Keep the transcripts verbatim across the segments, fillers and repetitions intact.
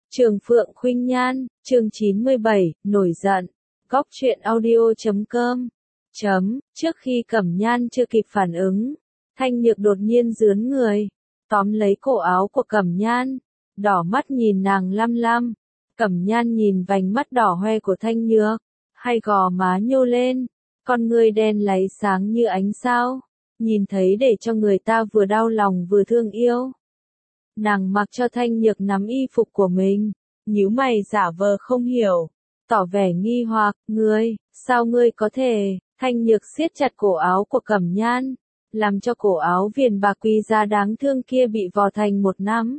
Trường Phượng Khuynh Nhan, chương chín mươi bảy, nổi giận. Góc truyện audio chấm com. Chấm, trước khi Cẩm Nhan chưa kịp phản ứng, Thanh Nhược đột nhiên rướn người, tóm lấy cổ áo của Cẩm Nhan, đỏ mắt nhìn nàng lăm lăm. Cẩm Nhan nhìn vành mắt đỏ hoe của Thanh Nhược, hai gò má nhô lên, con người đen láy sáng như ánh sao, nhìn thấy để cho người ta vừa đau lòng vừa thương yêu. Nàng mặc cho Thanh Nhược nắm y phục của mình, nhíu mày giả vờ không hiểu, tỏ vẻ nghi hoặc, ngươi, sao ngươi có thể? Thanh Nhược siết chặt cổ áo của Cẩm Nhan, làm cho cổ áo viền bạc quý giá đáng thương kia bị vò thành một nắm.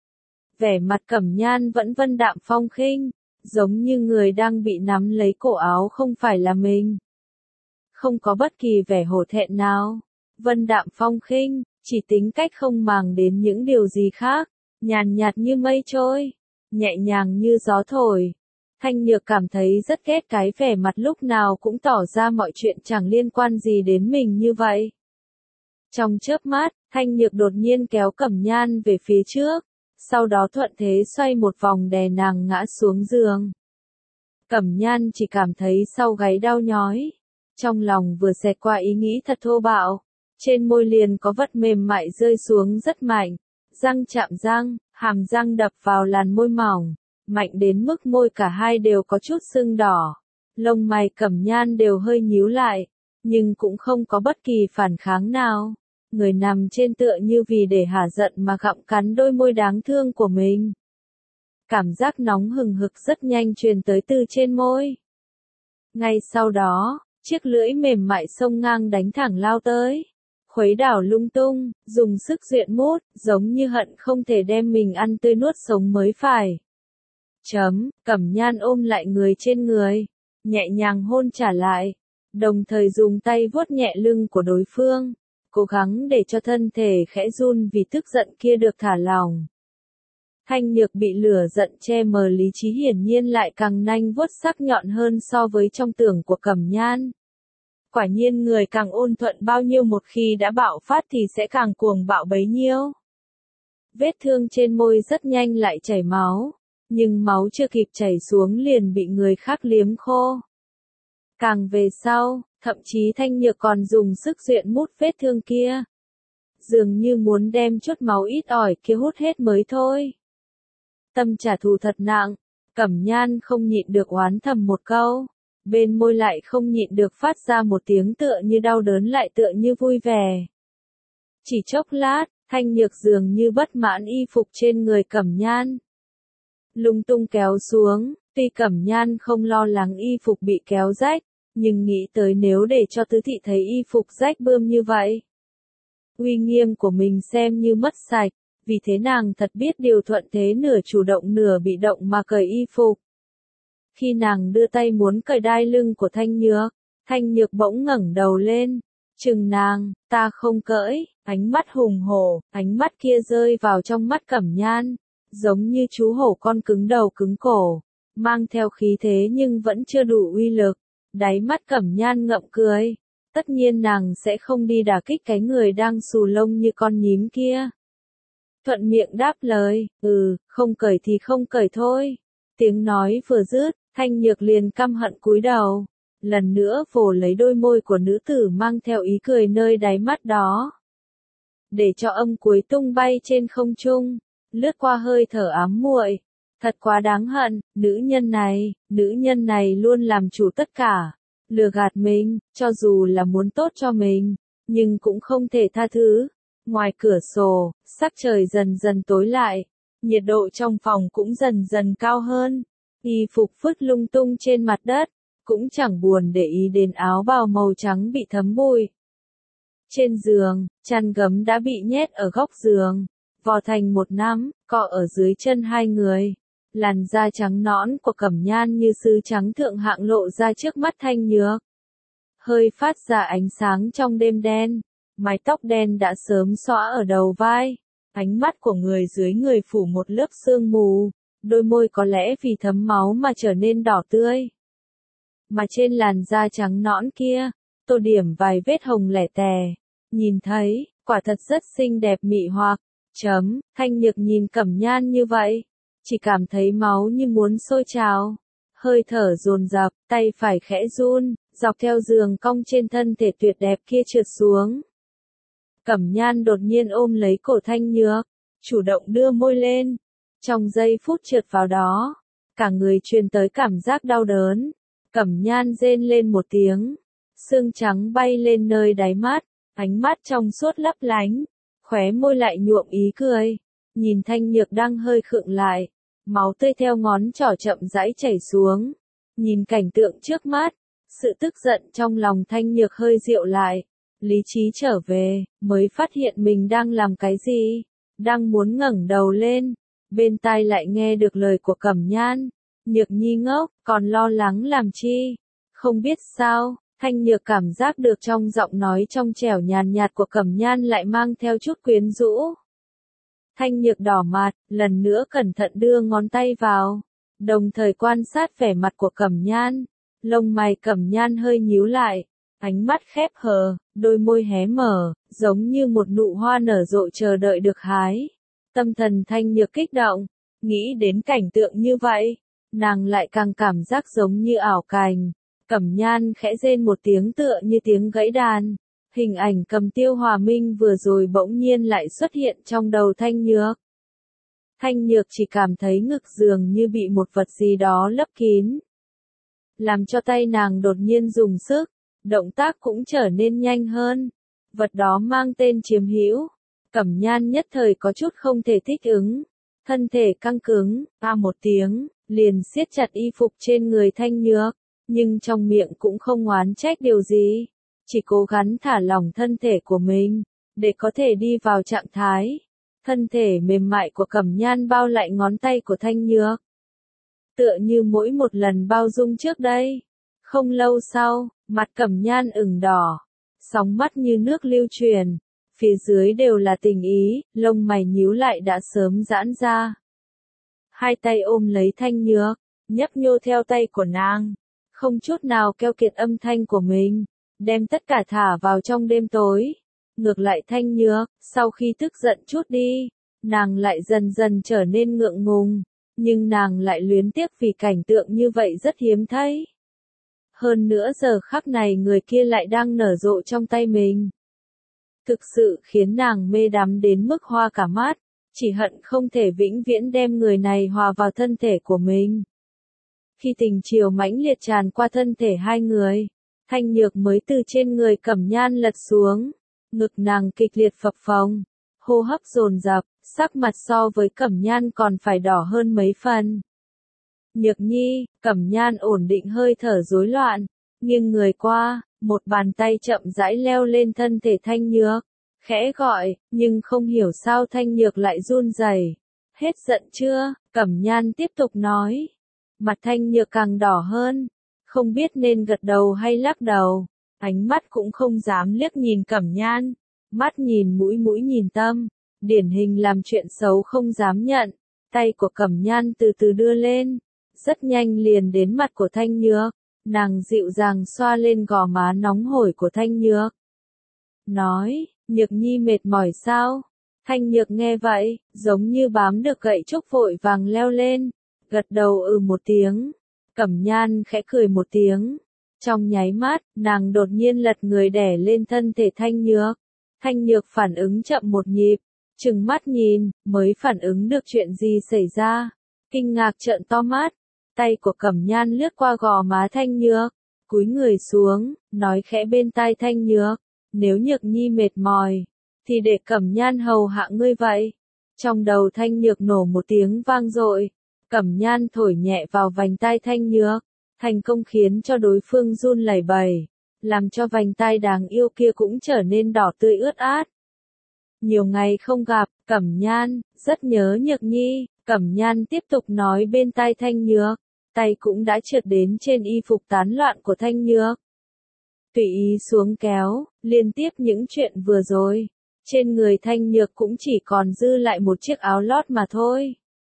Vẻ mặt Cẩm Nhan vẫn vân đạm phong khinh, giống như người đang bị nắm lấy cổ áo không phải là mình. Không có bất kỳ vẻ hổ thẹn nào, vân đạm phong khinh, chỉ tính cách không màng đến những điều gì khác, nhàn nhạt như mây trôi, nhẹ nhàng như gió thổi. Thanh Nhược cảm thấy rất ghét cái vẻ mặt lúc nào cũng tỏ ra mọi chuyện chẳng liên quan gì đến mình như vậy. Trong chớp mắt, Thanh Nhược đột nhiên kéo Cẩm Nhan về phía trước, sau đó thuận thế xoay một vòng đè nàng ngã xuống giường. Cẩm Nhan chỉ cảm thấy sau gáy đau nhói, trong lòng vừa xẹt qua ý nghĩ thật thô bạo, trên môi liền có vật mềm mại rơi xuống rất mạnh, răng chạm răng, hàm răng đập vào làn môi mỏng, mạnh đến mức môi cả hai đều có chút sưng đỏ. Lông mày Cẩm Nhan đều hơi nhíu lại, nhưng cũng không có bất kỳ phản kháng nào. Người nằm trên tựa như vì để hả giận mà gặm cắn đôi môi đáng thương của mình. Cảm giác nóng hừng hực rất nhanh truyền tới từ trên môi. Ngay sau đó, chiếc lưỡi mềm mại xông ngang đánh thẳng lao tới, khuấy đảo lung tung, dùng sức duyện mút, giống như hận không thể đem mình ăn tươi nuốt sống mới phải. Chấm, Cẩm Nhan ôm lại người trên người, nhẹ nhàng hôn trả lại, đồng thời dùng tay vuốt nhẹ lưng của đối phương, cố gắng để cho thân thể khẽ run vì tức giận kia được thả lỏng. Thanh Nhược bị lửa giận che mờ lý trí hiển nhiên lại càng nanh vuốt sắc nhọn hơn so với trong tưởng của Cẩm Nhan. Quả nhiên người càng ôn thuận bao nhiêu một khi đã bạo phát thì sẽ càng cuồng bạo bấy nhiêu. Vết thương trên môi rất nhanh lại chảy máu, nhưng máu chưa kịp chảy xuống liền bị người khác liếm khô. Càng về sau, thậm chí Thanh Nhược còn dùng sức duyện mút vết thương kia, dường như muốn đem chút máu ít ỏi kia hút hết mới thôi. Tâm trả thù thật nặng, Cẩm Nhan không nhịn được oán thầm một câu, bên môi lại không nhịn được phát ra một tiếng tựa như đau đớn lại tựa như vui vẻ. Chỉ chốc lát, Thanh Nhược dường như bất mãn y phục trên người Cẩm Nhan, lung tung kéo xuống. Tuy Cẩm Nhan không lo lắng y phục bị kéo rách, nhưng nghĩ tới nếu để cho Tứ Thị thấy y phục rách bươm như vậy, uy nghiêm của mình xem như mất sạch, vì thế nàng thật biết điều thuận thế nửa chủ động nửa bị động mà cởi y phục. Khi nàng đưa tay muốn cởi đai lưng của Thanh Nhược, Thanh Nhược bỗng ngẩng đầu lên, chừng nàng, ta không cởi, ánh mắt hùng hổ, ánh mắt kia rơi vào trong mắt Cẩm Nhan, giống như chú hổ con cứng đầu cứng cổ, mang theo khí thế nhưng vẫn chưa đủ uy lực. Đáy mắt Cẩm Nhan ngậm cười, tất nhiên nàng sẽ không đi đả kích cái người đang xù lông như con nhím kia. Thuận miệng đáp lời, ừ, không cởi thì không cởi thôi. Tiếng nói vừa dứt, Thanh Nhược liền căm hận cúi đầu, lần nữa vồ lấy đôi môi của nữ tử mang theo ý cười nơi đáy mắt đó, để cho âm cuối tung bay trên không trung, lướt qua hơi thở ám muội. Thật quá đáng hận, nữ nhân này, nữ nhân này luôn làm chủ tất cả, lừa gạt mình, cho dù là muốn tốt cho mình, nhưng cũng không thể tha thứ. Ngoài cửa sổ, sắc trời dần dần tối lại, nhiệt độ trong phòng cũng dần dần cao hơn, y phục vứt lung tung trên mặt đất, cũng chẳng buồn để ý đến áo bào màu trắng bị thấm bụi. Trên giường, chăn gấm đã bị nhét ở góc giường, vò thành một nắm, cọ ở dưới chân hai người. Làn da trắng nõn của Cẩm Nhan như sứ trắng thượng hạng lộ ra trước mắt Thanh Nhược, hơi phát ra ánh sáng trong đêm đen, mái tóc đen đã sớm xõa ở đầu vai, ánh mắt của người dưới người phủ một lớp sương mù, đôi môi có lẽ vì thấm máu mà trở nên đỏ tươi. Mà trên làn da trắng nõn kia, tô điểm vài vết hồng lẻ tè, nhìn thấy, quả thật rất xinh đẹp mị hoặc. Chấm, Thanh Nhược nhìn Cẩm Nhan như vậy, chỉ cảm thấy máu như muốn sôi trào. Hơi thở dồn dập, tay phải khẽ run, dọc theo giường cong trên thân thể tuyệt đẹp kia trượt xuống. Cẩm Nhan đột nhiên ôm lấy cổ Thanh Nhược, chủ động đưa môi lên. Trong giây phút trượt vào đó, cả người truyền tới cảm giác đau đớn. Cẩm Nhan rên lên một tiếng, xương trắng bay lên nơi đáy mắt, ánh mắt trong suốt lấp lánh, khóe môi lại nhuộm ý cười. Nhìn Thanh Nhược đang hơi khựng lại, máu tươi theo ngón trỏ chậm rãi chảy xuống. Nhìn cảnh tượng trước mắt, sự tức giận trong lòng Thanh Nhược hơi dịu lại. Lý trí trở về, mới phát hiện mình đang làm cái gì. Đang muốn ngẩng đầu lên, bên tai lại nghe được lời của Cẩm Nhan. Nhược nhi ngốc, còn lo lắng làm chi? Không biết sao, Thanh Nhược cảm giác được trong giọng nói trong trẻo nhàn nhạt của Cẩm Nhan lại mang theo chút quyến rũ. Thanh Nhược đỏ mặt, lần nữa cẩn thận đưa ngón tay vào, đồng thời quan sát vẻ mặt của Cẩm Nhan. Lông mày Cẩm Nhan hơi nhíu lại, ánh mắt khép hờ, đôi môi hé mở, giống như một nụ hoa nở rộ chờ đợi được hái. Tâm thần Thanh Nhược kích động, nghĩ đến cảnh tượng như vậy, nàng lại càng cảm giác giống như ảo cảnh. Cẩm Nhan khẽ rên một tiếng tựa như tiếng gãy đàn. Hình ảnh Cầm Tiêu Hòa Minh vừa rồi bỗng nhiên lại xuất hiện trong đầu Thanh Nhược. Thanh Nhược chỉ cảm thấy ngực dường như bị một vật gì đó lấp kín, làm cho tay nàng đột nhiên dùng sức, động tác cũng trở nên nhanh hơn. Vật đó mang tên Chiếm Hữu. Cẩm Nhan nhất thời có chút không thể thích ứng, thân thể căng cứng, a một tiếng, liền siết chặt y phục trên người Thanh Nhược, nhưng trong miệng cũng không oán trách điều gì, chỉ cố gắng thả lỏng thân thể của mình, để có thể đi vào trạng thái. Thân thể mềm mại của Cẩm Nhan bao lại ngón tay của Thanh Nhược, tựa như mỗi một lần bao dung trước đây. Không lâu sau, mặt Cẩm Nhan ửng đỏ, sóng mắt như nước lưu truyền, phía dưới đều là tình ý, lông mày nhíu lại đã sớm giãn ra. Hai tay ôm lấy Thanh Nhược, nhấp nhô theo tay của nàng, không chút nào keo kiệt âm thanh của mình, đem tất cả thả vào trong đêm tối. Ngược lại Thanh Nhược, sau khi tức giận chút đi, nàng lại dần dần trở nên ngượng ngùng, nhưng nàng lại luyến tiếc vì cảnh tượng như vậy rất hiếm thấy. Hơn nữa giờ khắc này người kia lại đang nở rộ trong tay mình. Thực sự khiến nàng mê đắm đến mức hoa cả mắt, chỉ hận không thể vĩnh viễn đem người này hòa vào thân thể của mình. Khi tình chiều mãnh liệt tràn qua thân thể hai người, Thanh Nhược mới từ trên người Cẩm Nhan lật xuống, ngực nàng kịch liệt phập phồng, hô hấp dồn dập, sắc mặt so với Cẩm Nhan còn phải đỏ hơn mấy phần. Nhược nhi, Cẩm Nhan ổn định hơi thở rối loạn, nghiêng người qua, một bàn tay chậm rãi leo lên thân thể Thanh Nhược, khẽ gọi, nhưng không hiểu sao Thanh Nhược lại run rẩy. Hết giận chưa? Cẩm Nhan tiếp tục nói. Mặt Thanh Nhược càng đỏ hơn, không biết nên gật đầu hay lắc đầu, ánh mắt cũng không dám liếc nhìn Cẩm Nhan, mắt nhìn mũi mũi nhìn tâm, điển hình làm chuyện xấu không dám nhận. Tay của Cẩm Nhan từ từ đưa lên, rất nhanh liền đến mặt của Thanh Nhược, nàng dịu dàng xoa lên gò má nóng hổi của Thanh Nhược. Nói, Nhược nhi mệt mỏi sao? Thanh Nhược nghe vậy, giống như bám được gậy trúc vội vàng leo lên, gật đầu ừ một tiếng. Cẩm Nhan khẽ cười một tiếng. Trong nháy mắt, nàng đột nhiên lật người đè lên thân thể Thanh Nhược. Thanh Nhược phản ứng chậm một nhịp, trừng mắt nhìn, mới phản ứng được chuyện gì xảy ra. Kinh ngạc trợn to mắt, tay của Cẩm Nhan lướt qua gò má Thanh Nhược, cúi người xuống, nói khẽ bên tai Thanh Nhược, nếu Nhược nhi mệt mỏi, thì để Cẩm Nhan hầu hạ ngươi vậy. Trong đầu Thanh Nhược nổ một tiếng vang dội, Cẩm Nhan thổi nhẹ vào vành tai Thanh Nhược, thành công khiến cho đối phương run lẩy bẩy, làm cho vành tai đáng yêu kia cũng trở nên đỏ tươi ướt át. Nhiều ngày không gặp, Cẩm Nhan, rất nhớ Nhược nhi. Cẩm Nhan tiếp tục nói bên tai Thanh Nhược, tay cũng đã trượt đến trên y phục tán loạn của Thanh Nhược. Tùy ý xuống kéo, liên tiếp những chuyện vừa rồi, trên người Thanh Nhược cũng chỉ còn dư lại một chiếc áo lót mà thôi.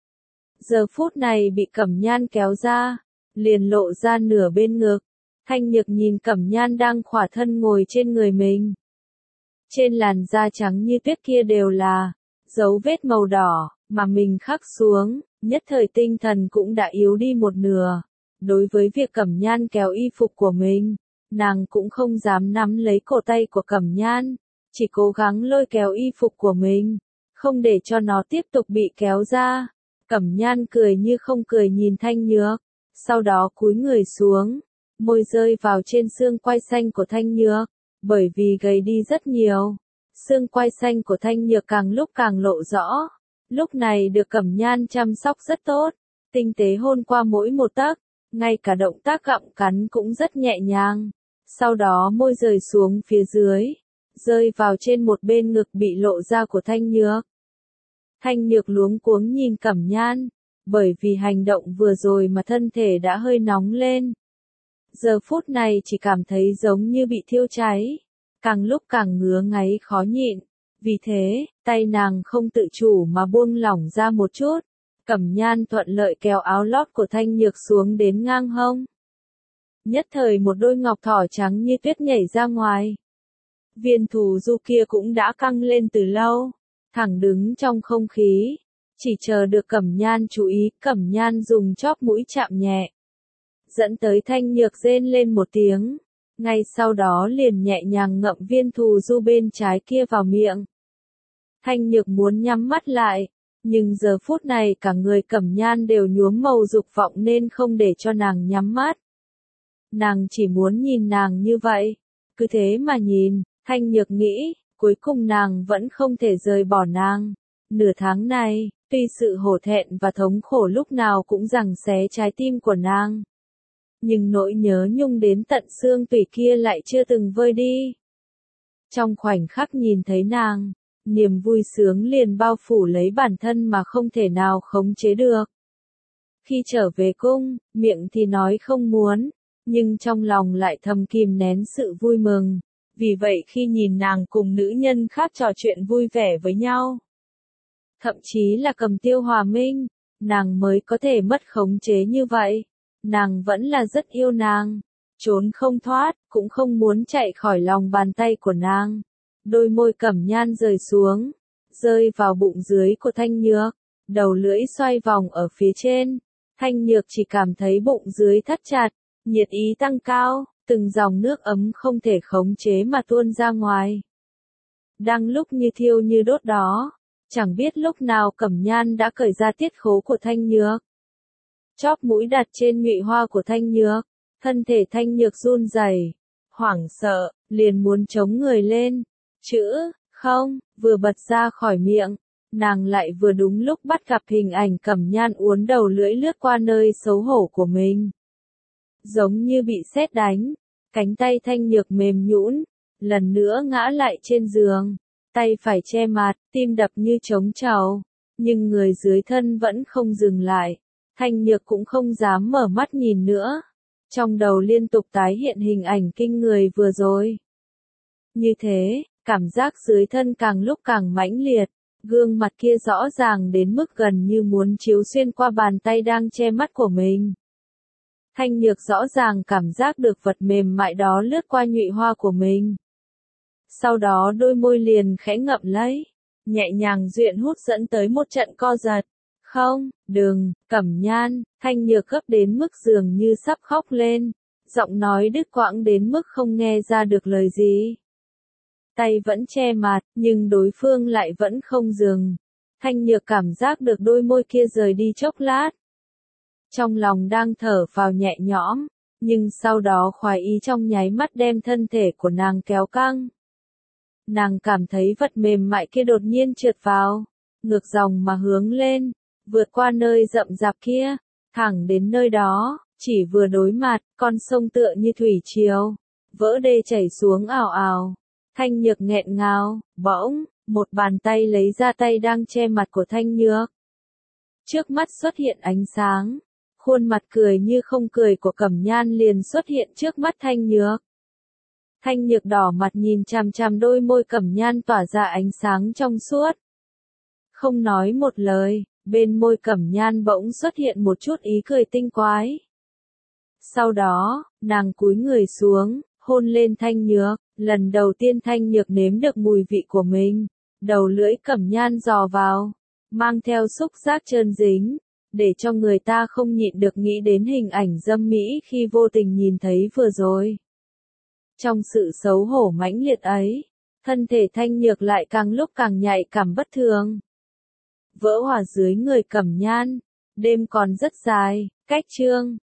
Giờ phút này bị Cẩm Nhan kéo ra, liền lộ ra nửa bên ngực. Thanh Nhược nhìn Cẩm Nhan đang khỏa thân ngồi trên người mình. Trên làn da trắng như tuyết kia đều là dấu vết màu đỏ mà mình khắc xuống, Nhất thời tinh thần cũng đã yếu đi một nửa. Đối với việc Cẩm Nhan kéo y phục của mình, nàng cũng không dám nắm lấy cổ tay của Cẩm Nhan, chỉ cố gắng lôi kéo y phục của mình, không để cho nó tiếp tục bị kéo ra. Cẩm Nhan cười như không cười nhìn Thanh Nhược, sau đó cúi người xuống, môi rơi vào trên xương quai xanh của Thanh Nhược, bởi vì gầy đi rất nhiều, xương quai xanh của Thanh Nhược càng lúc càng lộ rõ, lúc này được Cẩm Nhan chăm sóc rất tốt, tinh tế hôn qua mỗi một tấc, ngay cả động tác gặm cắn cũng rất nhẹ nhàng, sau đó môi rời xuống phía dưới, rơi vào trên một bên ngực bị lộ ra của Thanh Nhược. Thanh Nhược luống cuống nhìn Cẩm Nhan, bởi vì hành động vừa rồi mà thân thể đã hơi nóng lên. Giờ phút này chỉ cảm thấy giống như bị thiêu cháy, càng lúc càng ngứa ngáy khó nhịn, vì thế, tay nàng không tự chủ mà buông lỏng ra một chút. Cẩm Nhan thuận lợi kéo áo lót của Thanh Nhược xuống đến ngang hông. Nhất thời một đôi ngọc thỏ trắng như tuyết nhảy ra ngoài. Viên thù du kia cũng đã căng lên từ lâu, thẳng đứng trong không khí, chỉ chờ được Cẩm Nhan chú ý. Cẩm Nhan dùng chóp mũi chạm nhẹ, dẫn tới Thanh Nhược rên lên một tiếng, ngay sau đó liền nhẹ nhàng ngậm viên thù du bên trái kia vào miệng. Thanh Nhược muốn nhắm mắt lại, nhưng giờ phút này cả người Cẩm Nhan đều nhuốm màu dục vọng nên không để cho nàng nhắm mắt. Nàng chỉ muốn nhìn nàng như vậy, cứ thế mà nhìn. Thanh Nhược nghĩ, cuối cùng nàng vẫn không thể rời bỏ nàng. Nửa tháng này, tuy sự hổ thẹn và thống khổ lúc nào cũng giằng xé trái tim của nàng, nhưng nỗi nhớ nhung đến tận xương tủy kia lại chưa từng vơi đi. Trong khoảnh khắc nhìn thấy nàng, niềm vui sướng liền bao phủ lấy bản thân mà không thể nào khống chế được. Khi trở về cung, miệng thì nói không muốn, nhưng trong lòng lại thầm kìm nén sự vui mừng. Vì vậy khi nhìn nàng cùng nữ nhân khác trò chuyện vui vẻ với nhau, thậm chí là Cầm Tiêu Hòa Minh, nàng mới có thể mất khống chế như vậy. Nàng vẫn là rất yêu nàng, trốn không thoát, cũng không muốn chạy khỏi lòng bàn tay của nàng. Đôi môi Cẩm Nhan rời xuống, rơi vào bụng dưới của Thanh Nhược, đầu lưỡi xoay vòng ở phía trên. Thanh Nhược chỉ cảm thấy bụng dưới thắt chặt, nhiệt ý tăng cao, từng dòng nước ấm không thể khống chế mà tuôn ra ngoài. Đang lúc như thiêu như đốt đó, chẳng biết lúc nào Cẩm Nhan đã cởi ra tiết khố của Thanh Nhược. Chóp mũi đặt trên nhụy hoa của Thanh Nhược, thân thể Thanh Nhược run rẩy, hoảng sợ, liền muốn chống người lên. Chữ, không, vừa bật ra khỏi miệng, nàng lại vừa đúng lúc bắt gặp hình ảnh Cẩm Nhan uốn đầu lưỡi lướt qua nơi xấu hổ của mình. Giống như bị sét đánh, cánh tay Thanh Nhược mềm nhũn, lần nữa ngã lại trên giường, tay phải che mặt, tim đập như trống trầu, nhưng người dưới thân vẫn không dừng lại. Thanh Nhược cũng không dám mở mắt nhìn nữa, trong đầu liên tục tái hiện hình ảnh kinh người vừa rồi. Như thế, cảm giác dưới thân càng lúc càng mãnh liệt, gương mặt kia rõ ràng đến mức gần như muốn chiếu xuyên qua bàn tay đang che mắt của mình. Thanh Nhược rõ ràng cảm giác được vật mềm mại đó lướt qua nhụy hoa của mình. Sau đó đôi môi liền khẽ ngậm lấy, nhẹ nhàng duyện hút dẫn tới một trận co giật. Không, đừng, Cẩm Nhan. Thanh Nhược gấp đến mức dường như sắp khóc lên, giọng nói đứt quãng đến mức không nghe ra được lời gì. Tay vẫn che mặt, nhưng đối phương lại vẫn không dừng. Thanh Nhược cảm giác được đôi môi kia rời đi chốc lát. Trong lòng đang thở phào nhẹ nhõm, nhưng sau đó khoái ý trong nháy mắt đem thân thể của nàng kéo căng. Nàng cảm thấy vật mềm mại kia đột nhiên trượt vào, ngược dòng mà hướng lên, vượt qua nơi rậm rạp kia, thẳng đến nơi đó, chỉ vừa đối mặt, con sông tựa như thủy triều, vỡ đê chảy xuống ào ào. Thanh Nhược nghẹn ngào, bỗng, một bàn tay lấy ra tay đang che mặt của Thanh Nhược. Trước mắt xuất hiện ánh sáng, khuôn mặt cười như không cười của Cẩm Nhan liền xuất hiện trước mắt Thanh Nhược. Thanh Nhược đỏ mặt nhìn chằm chằm đôi môi Cẩm Nhan tỏa ra ánh sáng trong suốt. Không nói một lời, bên môi Cẩm Nhan bỗng xuất hiện một chút ý cười tinh quái. Sau đó, nàng cúi người xuống, hôn lên Thanh Nhược, lần đầu tiên Thanh Nhược nếm được mùi vị của mình, đầu lưỡi Cẩm Nhan dò vào, mang theo xúc giác trơn dính, để cho người ta không nhịn được nghĩ đến hình ảnh dâm mỹ khi vô tình nhìn thấy vừa rồi. Trong sự xấu hổ mãnh liệt ấy, thân thể Thanh Nhược lại càng lúc càng nhạy cảm bất thường. Vỡ hòa dưới người Cẩm Nhan, đêm còn rất dài, cách chương